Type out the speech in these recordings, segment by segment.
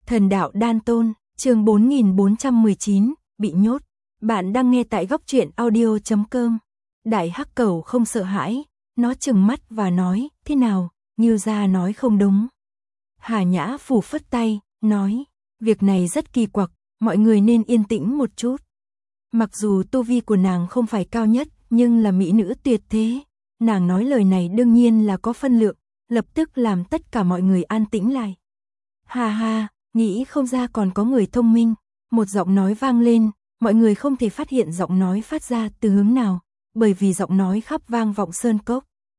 Thần đạo đan tôn, chương 4419, bị nhốt. Bạn đang nghe tại góc truyện audio.com. Đại hắc cẩu không sợ hãi, nó trừng mắt và nói, thế nào, Ngưu gia nói không đúng. Hà Nhã phủ phất tay, nói, việc này rất kỳ quặc, mọi người nên yên tĩnh một chút. Mặc dù tu vi của nàng không phải cao nhất, nhưng là mỹ nữ tuyệt thế. Nàng nói lời này đương nhiên là có phân lượng, lập tức làm tất cả mọi người an tĩnh lại. Ha ha, nghĩ không ra còn có người thông minh. Một giọng nói vang lên, mọi người không thể phát hiện giọng nói phát ra từ hướng nào, bởi vì giọng nói khắp vang vọng sơn cốc.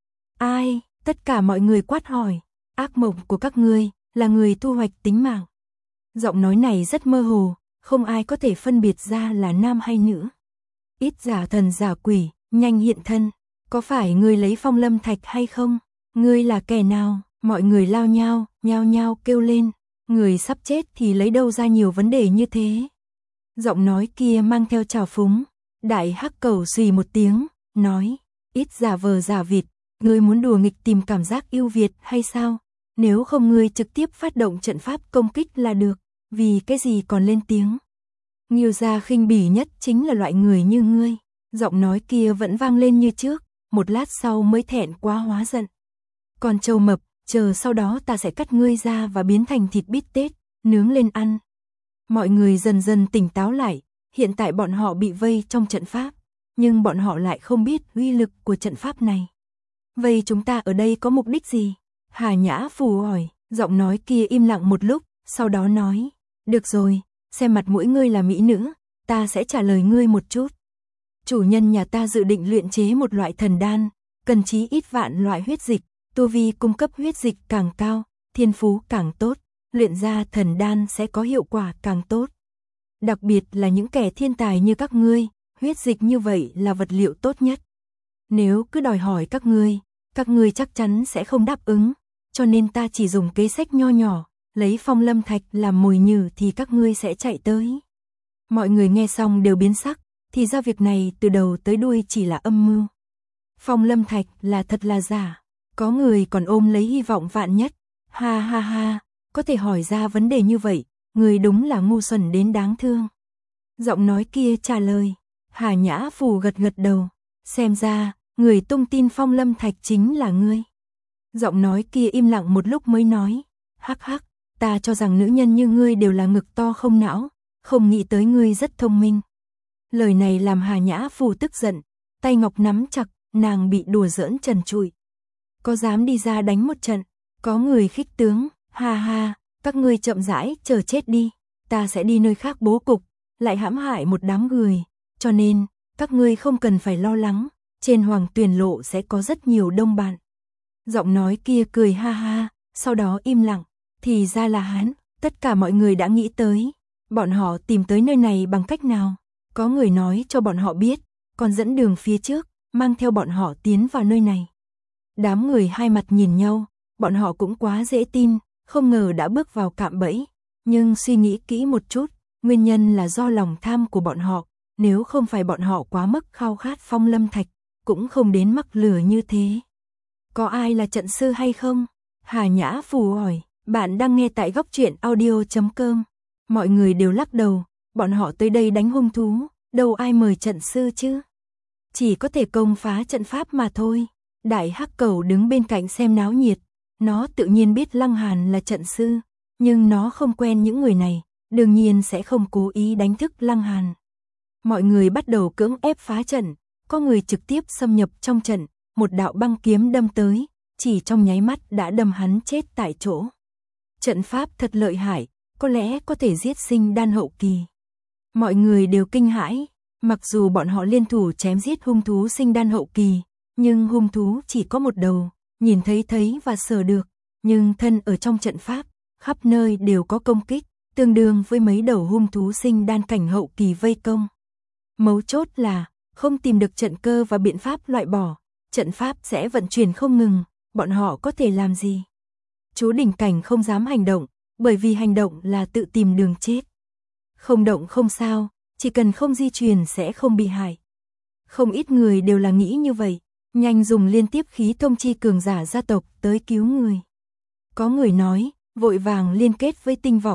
Ai? Tất cả mọi người quát hỏi. Ác mộng của các ngươi là người thu hoạch tính mạng. Giọng nói này rất mơ hồ, không ai có thể phân biệt ra là nam hay nữ. Ít giả thần giả quỷ, nhanh hiện thân. Có phải ngươi lấy phong lâm thạch hay không? Ngươi là kẻ nào? Mọi người lao nhao, nhao nhao kêu lên. Người sắp chết thì lấy đâu ra nhiều vấn đề như thế? Giọng nói kia mang theo trào phúng. Đại hắc cẩu xì một tiếng, nói, ít giả vờ giả vịt, ngươi muốn đùa nghịch tìm cảm giác yêu Việt hay sao? Nếu không ngươi trực tiếp phát động trận pháp công kích là được, vì cái gì còn lên tiếng? Ngưu gia khinh bỉ nhất chính là loại người như ngươi. Giọng nói kia vẫn vang lên như trước, một lát sau mới thẹn quá hóa giận. Còn trâu mập, chờ sau đó ta sẽ cắt ngươi ra và biến thành thịt bít tết, nướng lên ăn. Mọi người dần dần tỉnh táo lại, hiện tại bọn họ bị vây trong trận pháp, nhưng bọn họ lại không biết uy lực của trận pháp này. Vây chúng ta ở đây có mục đích gì? Hà Nhã phù hỏi, giọng nói kia im lặng một lúc, sau đó nói, được rồi, xem mặt mũi ngươi là mỹ nữ, ta sẽ trả lời ngươi một chút. Chủ nhân nhà ta dự định luyện chế một loại thần đan, cần chí ít vạn loại huyết dịch, tu vi cung cấp huyết dịch càng cao, thiên phú càng tốt, luyện ra thần đan sẽ có hiệu quả càng tốt. Đặc biệt là những kẻ thiên tài như các ngươi, huyết dịch như vậy là vật liệu tốt nhất. Nếu cứ đòi hỏi các ngươi chắc chắn sẽ không đáp ứng, cho nên ta chỉ dùng kế sách nho nhỏ, lấy phong lâm thạch làm mồi nhử thì các ngươi sẽ chạy tới. Mọi người nghe xong đều biến sắc, thì ra việc này từ đầu tới đuôi chỉ là âm mưu. Phong lâm thạch là thật là giả, có người còn ôm lấy hy vọng vạn nhất. Ha ha ha, có thể hỏi ra vấn đề như vậy, người đúng là ngu xuẩn đến đáng thương. Giọng nói kia trả lời, Hà Nhã phù gật gật đầu, xem ra, người tung tin phong lâm thạch chính là ngươi. Giọng nói kia im lặng một lúc mới nói, hắc hắc, ta cho rằng nữ nhân như ngươi đều là ngực to không não, không nghĩ tới ngươi rất thông minh. Lời này làm Hà Nhã phù tức giận, tay ngọc nắm chặt, nàng bị đùa giỡn trần trụi. Có dám đi ra đánh một trận? Có người khích tướng, ha ha, các ngươi chậm rãi chờ chết đi, ta sẽ đi nơi khác bố cục, lại hãm hại một đám người, cho nên, các ngươi không cần phải lo lắng, trên Hoàng Tuyền Lộ sẽ có rất nhiều đông bạn. Giọng nói kia cười ha ha, sau đó im lặng, thì ra là hắn, tất cả mọi người đã nghĩ tới, bọn họ tìm tới nơi này bằng cách nào? Có người nói cho bọn họ biết, còn dẫn đường phía trước, mang theo bọn họ tiến vào nơi này. Đám người hai mặt nhìn nhau, bọn họ cũng quá dễ tin, không ngờ đã bước vào cạm bẫy, nhưng suy nghĩ kỹ một chút, nguyên nhân là do lòng tham của bọn họ, nếu không phải bọn họ quá mức khao khát phong lâm thạch, cũng không đến mắc lửa như thế. Có ai là trận sư hay không? Hà Nhã phù hỏi, bạn đang nghe tại góc truyện audio.com. Mọi người đều lắc đầu, bọn họ tới đây đánh hung thú, đâu ai mời trận sư chứ? Chỉ có thể công phá trận pháp mà thôi. Đại hắc cẩu đứng bên cạnh xem náo nhiệt, nó tự nhiên biết Lăng Hàn là trận sư, nhưng nó không quen những người này, đương nhiên sẽ không cố ý đánh thức Lăng Hàn. Mọi người bắt đầu cưỡng ép phá trận, có người trực tiếp xâm nhập trong trận, một đạo băng kiếm đâm tới, chỉ trong nháy mắt đã đâm hắn chết tại chỗ. Trận pháp thật lợi hại, có lẽ có thể giết sinh đan hậu kỳ. Mọi người đều kinh hãi, mặc dù bọn họ liên thủ chém giết hung thú sinh đan hậu kỳ, nhưng hung thú chỉ có một đầu, nhìn thấy và sờ được, nhưng thân ở trong trận pháp, khắp nơi đều có công kích, tương đương với mấy đầu hung thú sinh đan cảnh hậu kỳ vây công. Mấu chốt là, không tìm được trận cơ và biện pháp loại bỏ, trận pháp sẽ vận chuyển không ngừng, bọn họ có thể làm gì? Chú đỉnh cảnh không dám hành động, bởi vì hành động là tự tìm đường chết. Không động không sao, chỉ cần không di chuyển sẽ không bị hại. Không ít người đều là nghĩ như vậy, nhanh dùng liên tiếp khí thông chi cường giả gia tộc tới cứu người. Có người nói, vội vàng liên kết với tinh võng,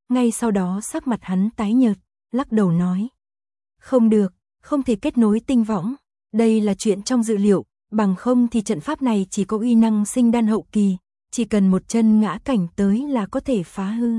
ngay sau đó sắc mặt hắn tái nhợt, lắc đầu nói. Không được, không thể kết nối tinh võng, đây là chuyện trong dự liệu, bằng không thì trận pháp này chỉ có uy năng sinh đan hậu kỳ, chỉ cần một chân ngã cảnh tới là có thể phá hư.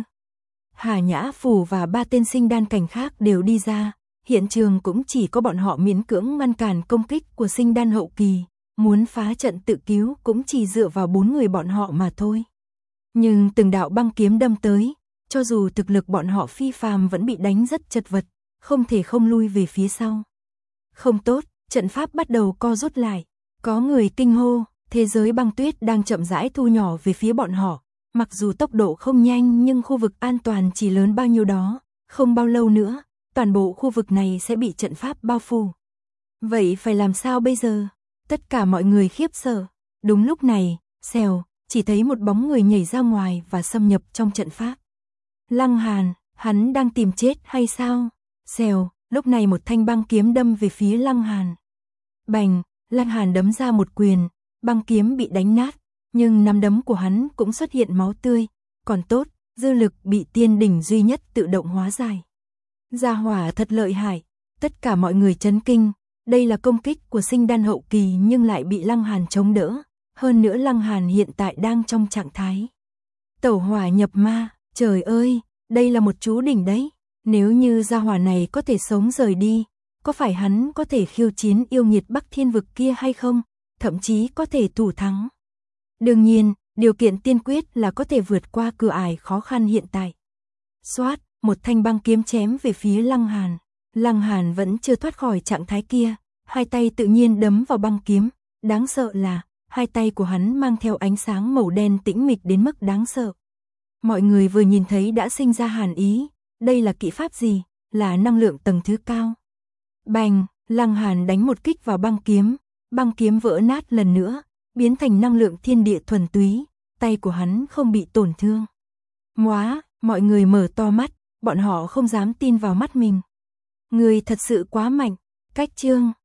Hà Nhã Phù và 3 tên sinh đan cảnh khác đều đi ra, hiện trường cũng chỉ có bọn họ miễn cưỡng ngăn cản công kích của sinh đan hậu kỳ, muốn phá trận tự cứu cũng chỉ dựa vào 4 người bọn họ mà thôi. Nhưng từng đạo băng kiếm đâm tới, cho dù thực lực bọn họ phi phàm vẫn bị đánh rất chật vật, không thể không lui về phía sau. Không tốt, trận pháp bắt đầu co rút lại, có người kinh hô, thế giới băng tuyết đang chậm rãi thu nhỏ về phía bọn họ, mặc dù tốc độ không nhanh nhưng khu vực an toàn chỉ lớn bao nhiêu đó, không bao lâu nữa, toàn bộ khu vực này sẽ bị trận pháp bao phủ. Vậy phải làm sao bây giờ? Tất cả mọi người khiếp sợ. Đúng lúc này, xèo, chỉ thấy một bóng người nhảy ra ngoài và xâm nhập trong trận pháp. Lăng Hàn, hắn đang tìm chết hay sao? Xèo, lúc này một thanh băng kiếm đâm về phía Lăng Hàn. Bành, Lăng Hàn đấm ra một quyền, băng kiếm bị đánh nát, nhưng nắm đấm của hắn cũng xuất hiện máu tươi, còn tốt, dư lực bị tiên đỉnh duy nhất tự động hóa giải. Gia hỏa thật lợi hại, tất cả mọi người chấn kinh, đây là công kích của sinh đan hậu kỳ nhưng lại bị Lăng Hàn chống đỡ, hơn nữa Lăng Hàn hiện tại đang trong trạng thái tẩu hỏa nhập ma, trời ơi, đây là một chú đỉnh đấy, nếu như gia hỏa này có thể sống rời đi, có phải hắn có thể khiêu chiến yêu nghiệt Bắc Thiên vực kia hay không, thậm chí có thể thủ thắng. Đương nhiên, điều kiện tiên quyết là có thể vượt qua cửa ải khó khăn hiện tại. Xoát, một thanh băng kiếm chém về phía Lăng Hàn. Lăng Hàn vẫn chưa thoát khỏi trạng thái kia, hai tay tự nhiên đấm vào băng kiếm, đáng sợ là hai tay của hắn mang theo ánh sáng màu đen tĩnh mịch đến mức đáng sợ. Mọi người vừa nhìn thấy đã sinh ra hàn ý, đây là kỹ pháp gì, là năng lượng tầng thứ cao. Bành, Lăng Hàn đánh một kích vào băng kiếm vỡ nát lần nữa, biến thành năng lượng thiên địa thuần túy, tay của hắn không bị tổn thương. Móa, mọi người mở to mắt, bọn họ không dám tin vào mắt mình. Người thật sự quá mạnh, cách chương.